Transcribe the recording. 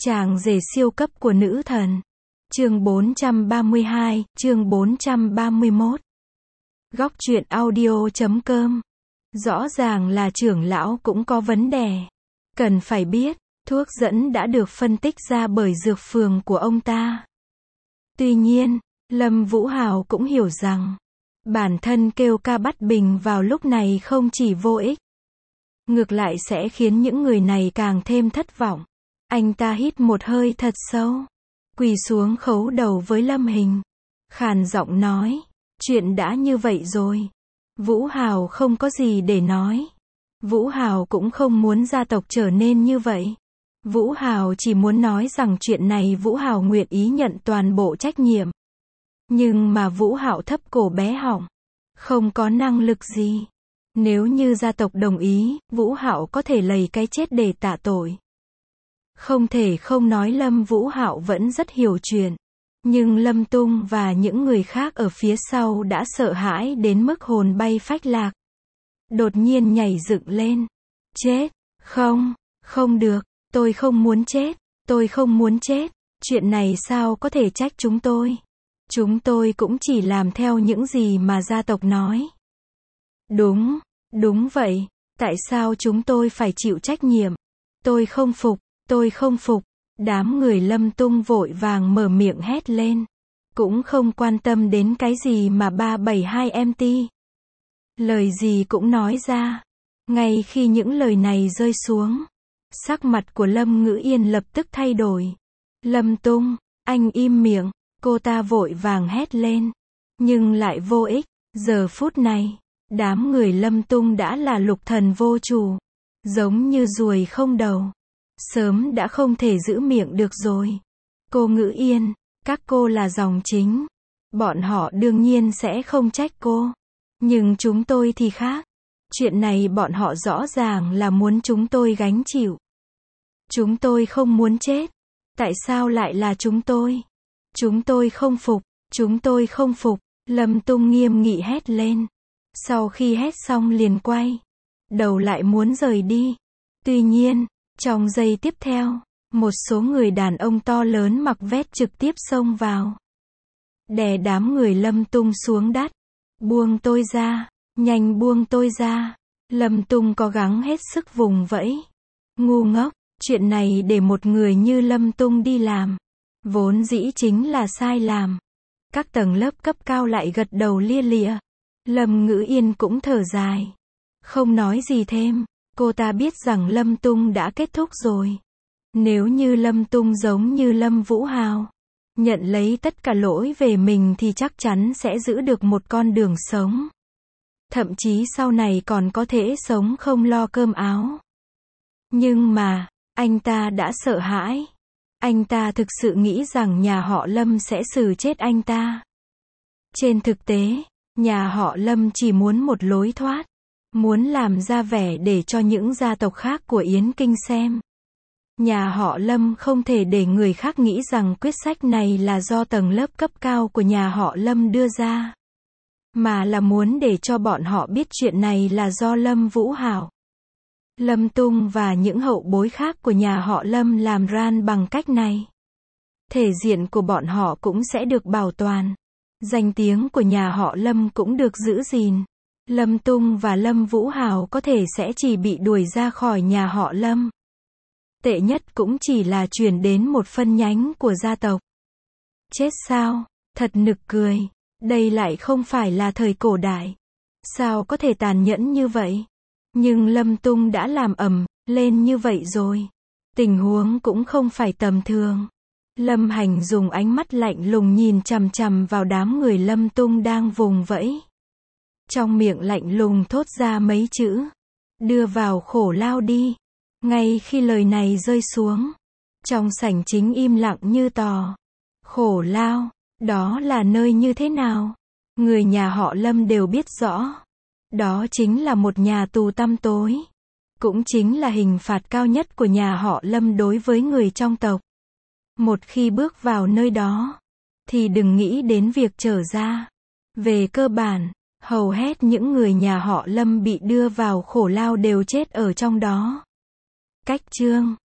Chàng rể siêu cấp của nữ thần. Chương 432, chương 431. Góc truyện audio.com. Rõ ràng là trưởng lão cũng có vấn đề. Cần phải biết, thuốc dẫn đã được phân tích ra bởi dược phường của ông ta. Tuy nhiên, Lâm Vũ Hào cũng hiểu rằng, bản thân kêu ca bắt bình vào lúc này không chỉ vô ích, ngược lại sẽ khiến những người này càng thêm thất vọng. Anh ta hít một hơi thật sâu, quỳ xuống khấu đầu với Lâm Hình, khàn giọng nói, chuyện đã như vậy rồi. Vũ Hào không có gì để nói. Vũ Hào cũng không muốn gia tộc trở nên như vậy. Vũ Hào chỉ muốn nói rằng chuyện này Vũ Hào nguyện ý nhận toàn bộ trách nhiệm. Nhưng mà Vũ Hạo thấp cổ bé họng, không có năng lực gì. Nếu như gia tộc đồng ý, Vũ Hạo có thể lấy cái chết để tạ tội. Không thể không nói Lâm Vũ Hạo vẫn rất hiểu chuyện. Nhưng Lâm Tung và những người khác ở phía sau đã sợ hãi đến mức hồn bay phách lạc. Đột nhiên nhảy dựng lên. Chết, không, không được, tôi không muốn chết, tôi không muốn chết. Chuyện này sao có thể trách chúng tôi? Chúng tôi cũng chỉ làm theo những gì mà gia tộc nói. Đúng, đúng vậy, tại sao chúng tôi phải chịu trách nhiệm? Tôi không phục, tôi không phục. Đám người Lâm Tung vội vàng mở miệng hét lên. Cũng không quan tâm đến cái gì mà 372MT. Lời gì cũng nói ra. Ngay khi những lời này rơi xuống, sắc mặt của Lâm Ngữ Yên lập tức thay đổi. Lâm Tung, anh im miệng. Cô ta vội vàng hét lên. Nhưng lại vô ích. Giờ phút này, đám người Lâm Tung đã là lục thần vô chủ. Giống như ruồi không đầu. Sớm đã không thể giữ miệng được rồi. Cô Ngữ Yên, các cô là dòng chính. Bọn họ đương nhiên sẽ không trách cô. Nhưng chúng tôi thì khác. Chuyện này bọn họ rõ ràng là muốn chúng tôi gánh chịu. Chúng tôi không muốn chết. Tại sao lại là chúng tôi? Chúng tôi không phục. Chúng tôi không phục. Lâm Tung nghiêm nghị hét lên. Sau khi hét xong liền quay đầu lại muốn rời đi. Tuy nhiên, trong giây tiếp theo, một số người đàn ông to lớn mặc vest trực tiếp xông vào. Đè đám người Lâm Tung xuống đất. Buông tôi ra, nhanh buông tôi ra. Lâm Tung cố gắng hết sức vùng vẫy. Ngu ngốc, chuyện này để một người như Lâm Tung đi làm. Vốn dĩ chính là sai làm. Các tầng lớp cấp cao lại gật đầu lia lịa. Lâm Ngữ Yên cũng thở dài. Không nói gì thêm. Cô ta biết rằng Lâm Tung đã kết thúc rồi. Nếu như Lâm Tung giống như Lâm Vũ Hào, nhận lấy tất cả lỗi về mình thì chắc chắn sẽ giữ được một con đường sống. Thậm chí sau này còn có thể sống không lo cơm áo. Nhưng mà, anh ta đã sợ hãi. Anh ta thực sự nghĩ rằng nhà họ Lâm sẽ xử chết anh ta. Trên thực tế, nhà họ Lâm chỉ muốn một lối thoát. Muốn làm ra vẻ để cho những gia tộc khác của Yến Kinh xem. Nhà họ Lâm không thể để người khác nghĩ rằng quyết sách này là do tầng lớp cấp cao của nhà họ Lâm đưa ra. Mà là muốn để cho bọn họ biết chuyện này là do Lâm Vũ Hạo, Lâm Tung và những hậu bối khác của nhà họ Lâm làm ran bằng cách này. Thể diện của bọn họ cũng sẽ được bảo toàn. Danh tiếng của nhà họ Lâm cũng được giữ gìn. Lâm Tung và Lâm Vũ Hào có thể sẽ chỉ bị đuổi ra khỏi nhà họ Lâm. Tệ nhất cũng chỉ là chuyển đến một phân nhánh của gia tộc. Chết sao? Thật nực cười. Đây lại không phải là thời cổ đại. Sao có thể tàn nhẫn như vậy? Nhưng Lâm Tung đã làm ầm lên như vậy rồi. Tình huống cũng không phải tầm thường. Lâm Hành dùng ánh mắt lạnh lùng nhìn chằm chằm vào đám người Lâm Tung đang vùng vẫy. Trong miệng lạnh lùng thốt ra mấy chữ. Đưa vào khổ lao đi. Ngay khi lời này rơi xuống, trong sảnh chính im lặng như tò. Khổ lao, đó là nơi như thế nào? Người nhà họ Lâm đều biết rõ. Đó chính là một nhà tù tăm tối. Cũng chính là hình phạt cao nhất của nhà họ Lâm đối với người trong tộc. Một khi bước vào nơi đó, thì đừng nghĩ đến việc trở ra. Về cơ bản, hầu hết những người nhà họ Lâm bị đưa vào khổ lao đều chết ở trong đó. Cách chương